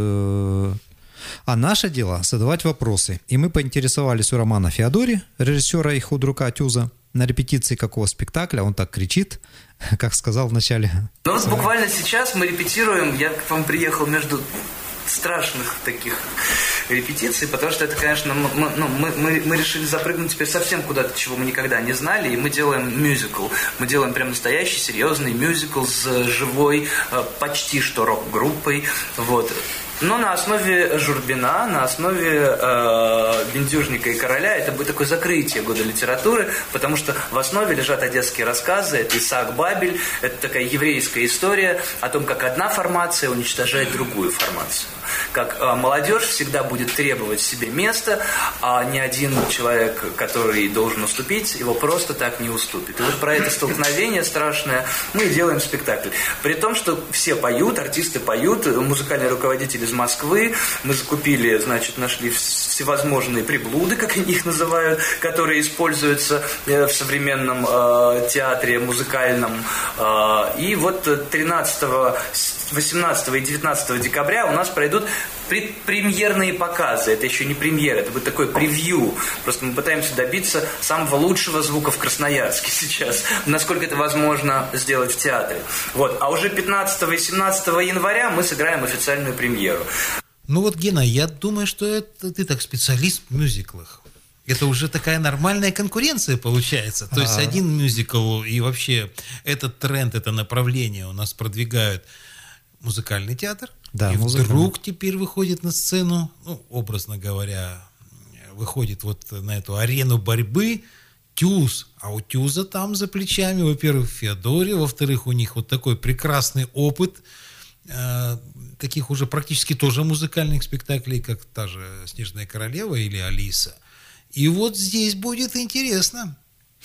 А наше дело задавать вопросы. И мы поинтересовались у Романа Феодори, режиссера и худрука Тюза, на репетиции какого спектакля, он так кричит, как сказал в начале. Ну вот буквально сейчас мы репетируем, я к вам приехал между страшных таких репетиций, потому что это, конечно, мы решили запрыгнуть теперь совсем куда-то, чего мы никогда не знали, и мы делаем мюзикл. Мы делаем прям настоящий, серьезный мюзикл с живой, почти что рок-группой, вот. Но на основе Журбина, на основе Бендюжника и Короля. Это будет такое закрытие года литературы, потому что в основе лежат одесские рассказы, это Исаак Бабель, это такая еврейская история о том, как одна формация уничтожает другую формацию. как молодежь всегда будет требовать себе места, а ни один человек, который должен уступить, его просто так не уступит. И вот про это столкновение страшное мы делаем спектакль. При том, что все поют, артисты поют, музыкальный руководитель из Москвы, мы закупили, значит, нашли всевозможные приблуды, как они их называют, которые используются в современном театре музыкальном. И вот 13, 18 и 19 декабря у нас пройдут предпремьерные показы. Это еще не премьера, это будет такое превью. Просто мы пытаемся добиться самого лучшего звука в Красноярске сейчас, насколько это возможно сделать в театре. Вот. А уже 15 и 17 января мы сыграем официальную премьеру. Ну вот, Гена, я думаю, что это ты так специалист в мюзиклах. Это уже такая нормальная конкуренция получается. То есть один мюзикл и вообще этот тренд, это направление у нас продвигают музыкальный театр. Да, и вдруг теперь выходит на сцену, ну, образно говоря, выходит вот на эту арену борьбы ТЮЗ. А у ТЮЗа там за плечами, во-первых, Феодория, во-вторых, у них вот такой прекрасный опыт таких уже практически тоже музыкальных спектаклей, как та же «Снежная королева» или «Алиса». И вот здесь будет интересно.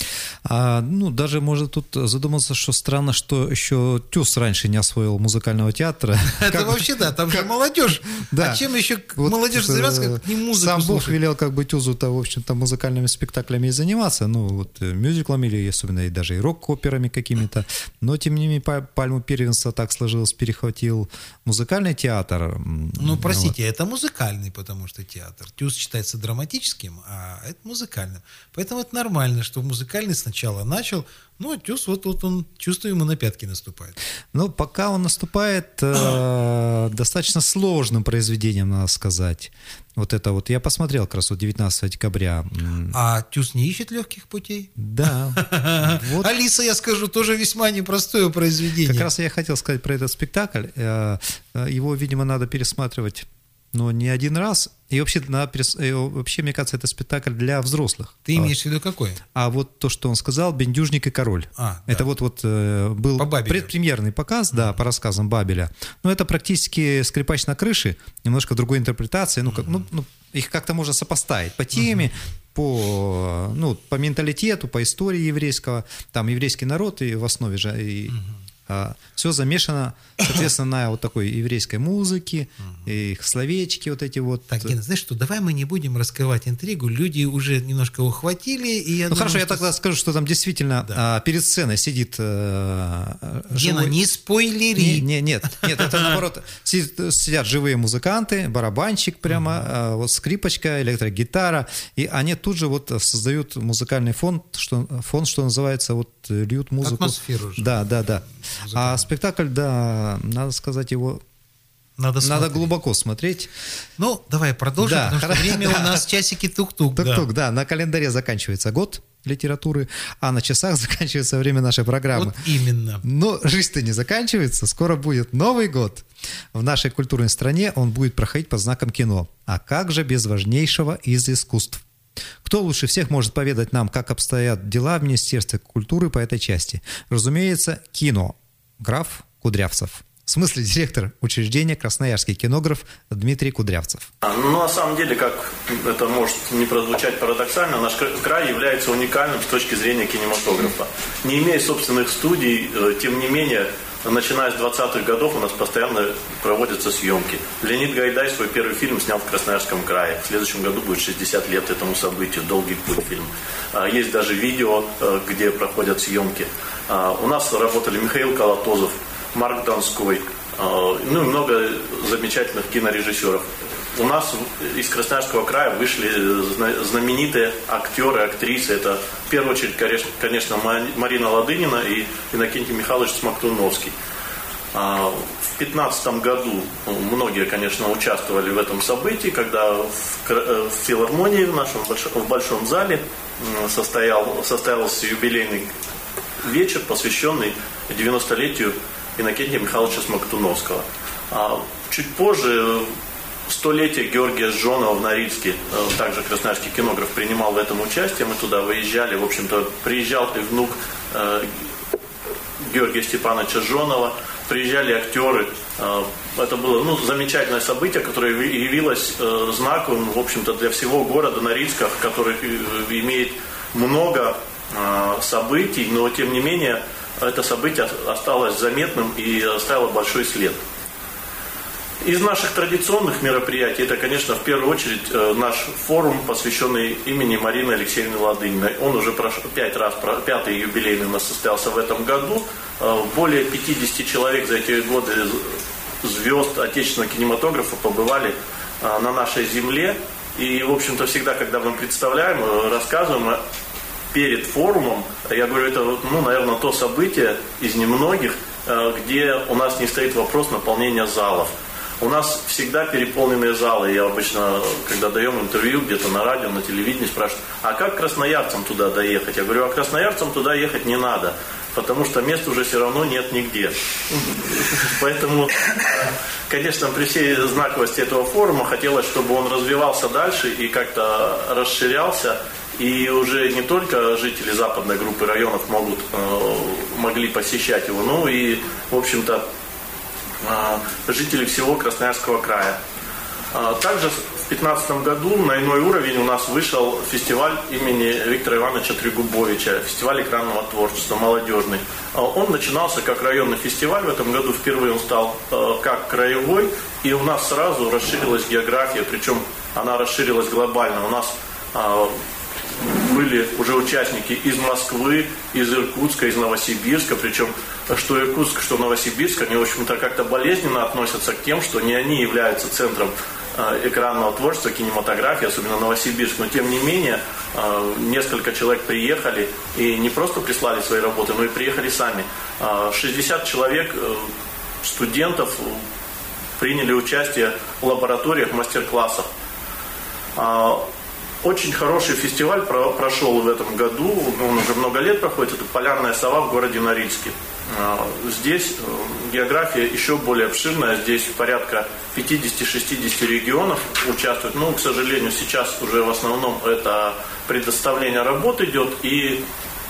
Ну, даже можно тут задуматься, что странно, что еще ТЮЗ раньше не освоил музыкального театра. Это вообще, да, там же молодежь. А чем еще молодежь занимается, как не музыку слушать? Сам Бог велел как бы ТЮЗу-то, в общем-то, музыкальными спектаклями и заниматься, ну, вот мюзиклами или особенно и даже и рок-операми какими-то. Но, тем не менее, пальму первенства так сложилось, перехватил музыкальный театр. Ну, простите, это музыкальный, потому что театр. ТЮЗ считается драматическим, а это музыкальным. Поэтому это нормально, что музыкальный сначала начал, ну, а ТЮЗ, вот он, чувствую, ему на пятки наступает. Ну, пока он наступает достаточно сложным произведением, надо сказать. Вот это вот, я посмотрел как раз вот 19 декабря. А ТЮЗ не ищет легких путей? Да. Вот. «Алиса», я скажу, тоже весьма непростое произведение. Как раз я хотел сказать про этот спектакль. Его, видимо, надо пересматривать, но не один раз. И вообще, мне кажется, это спектакль для взрослых. Ты имеешь в виду какой? А вот то, что он сказал, «Бендюжник и король». Это да. вот был предпремьерный показ, да, по рассказам Бабеля. Но это практически «Скрипач на крыше», немножко другой интерпретации. Их как-то можно сопоставить по теме, по менталитету, по истории еврейского. Там еврейский народ и в основе же... Все замешано, соответственно, на вот такой еврейской музыке, их словечки вот эти вот. Так, Гена, знаешь что, давай мы не будем раскрывать интригу, люди уже немножко ухватили. И я думаю, хорошо, я тогда скажу, что там действительно перед сценой сидит Гена, не спойлери. Нет, это наоборот, сидят живые музыканты, барабанщик прямо, вот скрипочка, электрогитара, и они тут же вот создают музыкальный фон, что называется, вот льют музыку. Атмосферу же. Да. А спектакль, да, надо сказать, его надо глубоко смотреть. Ну, давай продолжим, да, потому что время у нас часики тук-тук. Тук-тук, да, на календаре заканчивается год литературы, а на часах заканчивается время нашей программы. Вот именно. Но жизнь-то не заканчивается, скоро будет Новый год. В нашей культурной стране он будет проходить под знаком кино. А как же без важнейшего из искусств? Кто лучше всех может поведать нам, как обстоят дела в Министерстве культуры по этой части? Разумеется, кино. Граф Кудрявцев. В смысле, директор учреждения «Красноярский кинограф» Дмитрий Кудрявцев. Ну, на самом деле, как это может не прозвучать парадоксально, наш край является уникальным с точки зрения кинематографа. Не имея собственных студий, тем не менее, начиная с 20-х годов у нас постоянно проводятся съемки. Леонид Гайдай свой первый фильм снял в Красноярском крае. В следующем году будет 60 лет этому событию, «Долгий путь» фильм. Есть даже видео, где проходят съемки. У нас работали Михаил Колотозов, Марк Донской, ну и много замечательных кинорежиссеров. У нас из Красноярского края вышли знаменитые актеры, актрисы. Это в первую очередь, конечно, Марина Ладынина и Иннокентий Михайлович Смоктуновский. В 2015 году многие, конечно, участвовали в этом событии, когда в филармонии в Большом зале состоялся юбилейный вечер, посвященный 90-летию Иннокентия Михайловича Смоктуновского. Чуть позже, столетие Георгия Жонова в Норильске, также красноярский кинограф принимал в этом участие, мы туда выезжали, в общем-то, приезжал и внук Георгия Степановича Жонова, приезжали актеры. Это было замечательное событие, которое явилось знаковым, в общем-то, для всего города Норильска, который имеет много событий, но тем не менее это событие осталось заметным и оставило большой след. Из наших традиционных мероприятий это, конечно, в первую очередь наш форум, посвященный имени Марины Алексеевны Ладыниной. Он уже прошел 5 раз, 5-й юбилейный у нас состоялся в этом году. Более 50 человек за эти годы звезд отечественного кинематографа побывали на нашей земле. И, в общем-то, всегда, когда мы представляем, рассказываем перед форумом, я говорю, это, наверное, то событие из немногих, где у нас не стоит вопрос наполнения залов. У нас всегда переполненные залы. Я обычно, когда даем интервью где-то на радио, на телевидении, спрашивают, а как красноярцам туда доехать? Я говорю, а красноярцам туда ехать не надо, потому что мест уже все равно нет нигде. Поэтому, конечно, при всей знаковости этого форума хотелось, чтобы он развивался дальше и как-то расширялся. И уже не только жители западной группы районов могли посещать его, но и, в общем-то, жители всего Красноярского края. Также в 2015 году на иной уровень у нас вышел фестиваль имени Виктора Ивановича Трегубовича, фестиваль экранного творчества, молодежный. Он начинался как районный фестиваль, в этом году впервые он стал как краевой, и у нас сразу расширилась география, причем она расширилась глобально. У нас были уже участники из Москвы, из Иркутска, из Новосибирска, причем что Иркутск, что Новосибирск, они, в общем-то, как-то болезненно относятся к тем, что не они являются центром экранного творчества, кинематографии, особенно Новосибирск, но тем не менее несколько человек приехали и не просто прислали свои работы, но и приехали сами. 60 человек, студентов, приняли участие в лабораториях, мастер-классах. Очень хороший фестиваль прошел в этом году, он уже много лет проходит, это «Полярная сова» в городе Норильске. Здесь география еще более обширная, здесь порядка 50-60 регионов участвуют. Но, к сожалению, сейчас уже в основном это предоставление работ идет, и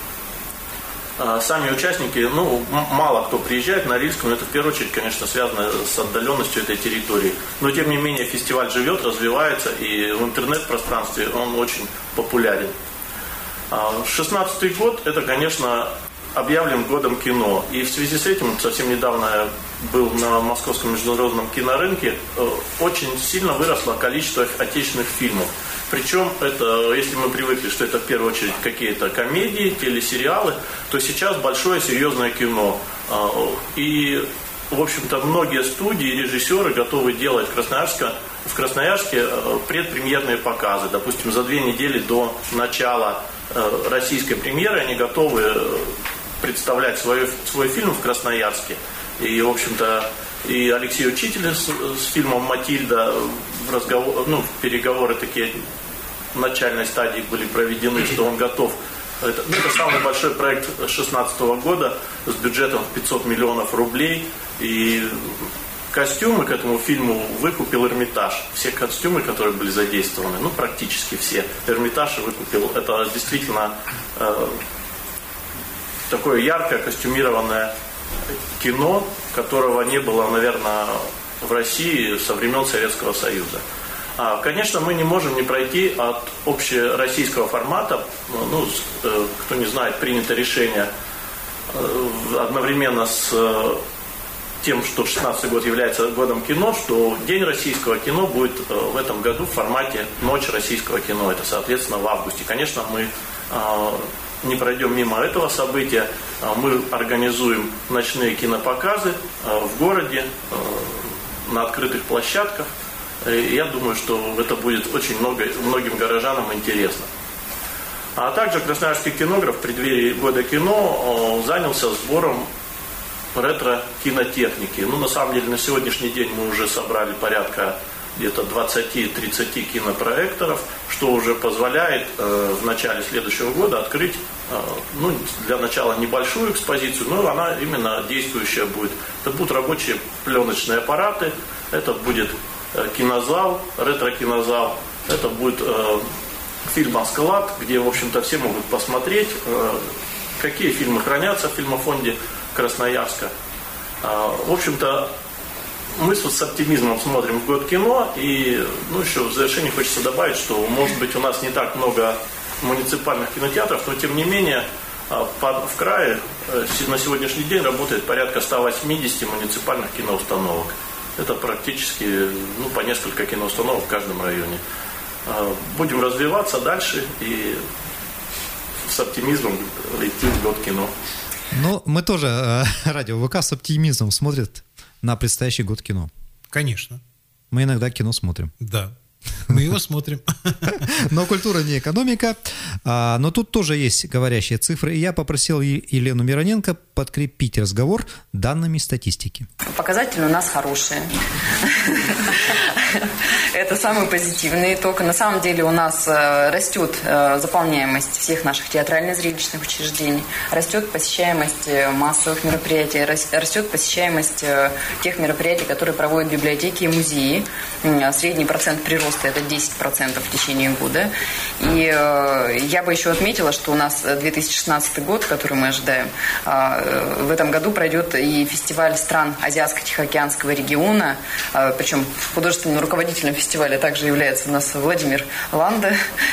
сами участники, мало кто приезжает на Норильск, но это в первую очередь, конечно, связано с отдаленностью этой территории. Но, тем не менее, фестиваль живет, развивается, и в интернет-пространстве он очень популярен. 2016 год, это, конечно, объявлен годом кино. И в связи с этим, совсем недавно я был на Московском международном кинорынке, очень сильно выросло количество отечественных фильмов. Причем, это, если мы привыкли, что это в первую очередь какие-то комедии, телесериалы, то сейчас большое серьезное кино. И, в общем-то, многие студии и режиссеры готовы делать в Красноярске предпремьерные показы. Допустим, за 2 недели до начала российской премьеры они готовы представлять свой фильм в Красноярске. И, в общем-то, и Алексей Учитель с фильмом «Матильда» переговоры такие в начальной стадии были проведены, что он готов. Это самый большой проект 2016 года с бюджетом в 500 миллионов рублей. И костюмы к этому фильму выкупил Эрмитаж. Все костюмы, которые были задействованы, практически все, Эрмитаж выкупил. Это действительно такое яркое костюмированное кино, которого не было, наверное, в России со времен Советского Союза. Конечно, мы не можем не пройти от общероссийского формата. Кто не знает, принято решение одновременно с тем, что 2016 год является годом кино, что День российского кино будет в этом году в формате «Ночь российского кино». Это, соответственно, в августе. Конечно, мы не пройдем мимо этого события. Мы организуем ночные кинопоказы в городе, на открытых площадках. И я думаю, что это будет очень многим горожанам интересно. А также Красноярский кинограф в преддверии года кино занялся сбором ретро-кинотехники. На самом деле, на сегодняшний день мы уже собрали порядка где-то 20-30 кинопроекторов, что уже позволяет в начале следующего года открыть, для начала небольшую экспозицию, но она именно действующая будет. Это будут рабочие пленочные аппараты, это будет кинозал, ретро-кинозал, это будет фильмосклад, где, в общем-то, все могут посмотреть, какие фильмы хранятся в фильмофонде Красноярска. В общем-то, мы с оптимизмом смотрим в год кино, и еще в завершении хочется добавить, что, может быть, у нас не так много муниципальных кинотеатров, но, тем не менее, в крае на сегодняшний день работает порядка 180 муниципальных киноустановок. Это практически по несколько киноустановок в каждом районе. Будем развиваться дальше и с оптимизмом идти в год кино. Ну, мы тоже, радио ВК, с оптимизмом смотрят на предстоящий год кино. Конечно. Мы иногда кино смотрим. Да, мы его смотрим. Но культура не экономика. Но тут тоже есть говорящие цифры. И я попросил Елену Мироненко подкрепить разговор данными статистики. Показатели у нас хорошие. Это самый позитивный итог. На самом деле у нас растет заполняемость всех наших театрально-зрелищных учреждений, растет посещаемость массовых мероприятий, растет посещаемость тех мероприятий, которые проводят библиотеки и музеи. Средний процент прироста – это 10% в течение года. И я бы еще отметила, что у нас 2016 год, который мы ожидаем, в этом году пройдет и фестиваль стран Азиатско-Тихоокеанского региона, причем художественным руководителем фестиваля также является у нас Владимир Ланда.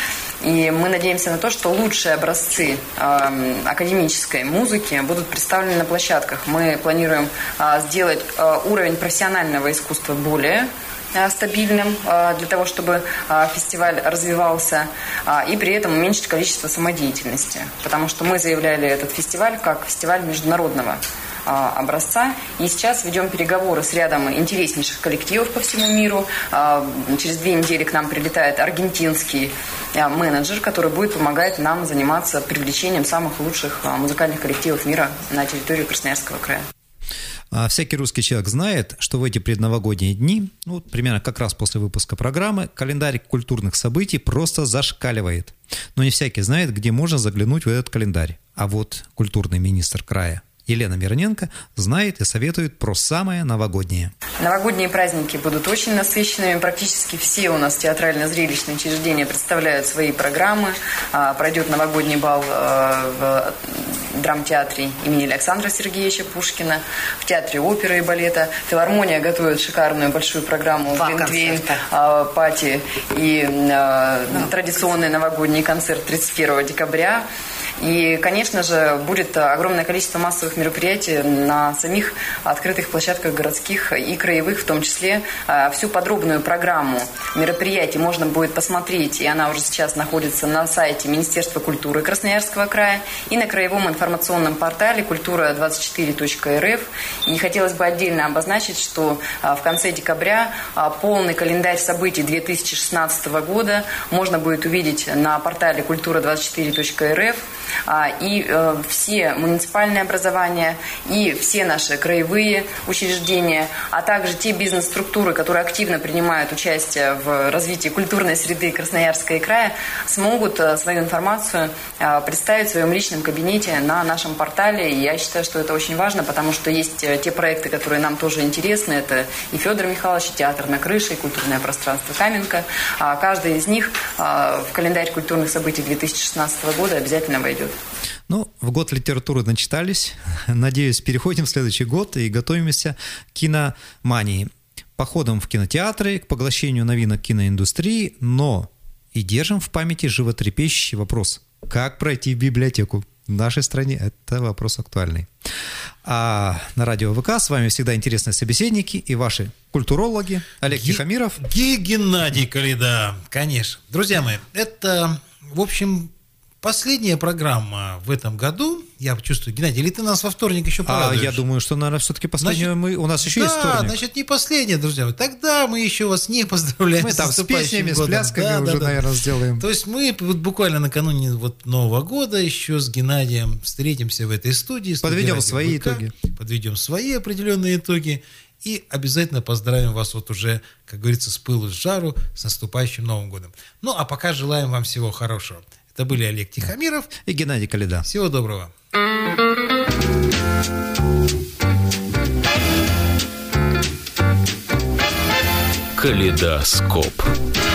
И мы надеемся на то, что лучшие образцы академической музыки будут представлены на площадках. Мы планируем сделать уровень профессионального искусства более стабильным для того, чтобы фестиваль развивался, и при этом уменьшить количество самодеятельности. Потому что мы заявляли этот фестиваль как фестиваль международного образца. И сейчас ведем переговоры с рядом интереснейших коллективов по всему миру. Через 2 недели к нам прилетает аргентинский менеджер, который будет помогать нам заниматься привлечением самых лучших музыкальных коллективов мира на территорию Красноярского края. Всякий русский человек знает, что в эти предновогодние дни, примерно как раз после выпуска программы, календарь культурных событий просто зашкаливает. Но не всякий знает, где можно заглянуть в этот календарь. А вот культурный министр края Елена Мироненко знает и советует про самое новогоднее. Новогодние праздники будут очень насыщенными. Практически все у нас театрально-зрелищные учреждения представляют свои программы. Пройдет новогодний бал в драмтеатре имени Александра Сергеевича Пушкина, в театре оперы и балета. Филармония готовит шикарную большую программу «Глинтвейн», «Пати» и традиционный новогодний концерт 31 декабря. И, конечно же, будет огромное количество массовых мероприятий на самих открытых площадках городских и краевых, в том числе. Всю подробную программу мероприятий можно будет посмотреть, и она уже сейчас находится на сайте Министерства культуры Красноярского края и на краевом информационном портале kultura24.rf. И хотелось бы отдельно обозначить, что в конце декабря полный календарь событий 2016 года можно будет увидеть на портале kultura24.rf. И все муниципальные образования, и все наши краевые учреждения, а также те бизнес-структуры, которые активно принимают участие в развитии культурной среды Красноярского края, смогут свою информацию представить в своем личном кабинете на нашем портале. И я считаю, что это очень важно, потому что есть те проекты, которые нам тоже интересны. Это и Федор Михайлович, и театр на крыше, и культурное пространство Каменка. Каждый из них в календарь культурных событий 2016 года обязательно войдет. В год литературы начитались. Надеюсь, переходим в следующий год и готовимся к киномании. Походом в кинотеатры, к поглощению новинок киноиндустрии, но и держим в памяти животрепещущий вопрос. Как пройти в библиотеку? В нашей стране это вопрос актуальный. А на радио ВК с вами всегда интересные собеседники и ваши культурологи Олег Тихомиров и Геннадий Калида. Конечно. Друзья мои, это, в общем, последняя программа в этом году. Я чувствую, Геннадий, или ты нас во вторник еще порадуешь? Я думаю, что, наверное, все-таки последняя. У нас еще есть вторник. Да, значит, не последняя, друзья. Тогда мы еще вас не поздравляем. Мы там с песнями, с плясками уже, наверное, сделаем. То есть мы буквально накануне Нового года еще с Геннадием встретимся в этой студии. Подведем свои итоги. Подведем свои определенные итоги. И обязательно поздравим вас уже, как говорится, с пылу, с жару, с наступающим Новым годом. А пока желаем вам всего хорошего. Это были Олег Тихомиров и Геннадий Калида. Всего доброго. Калейдоскоп.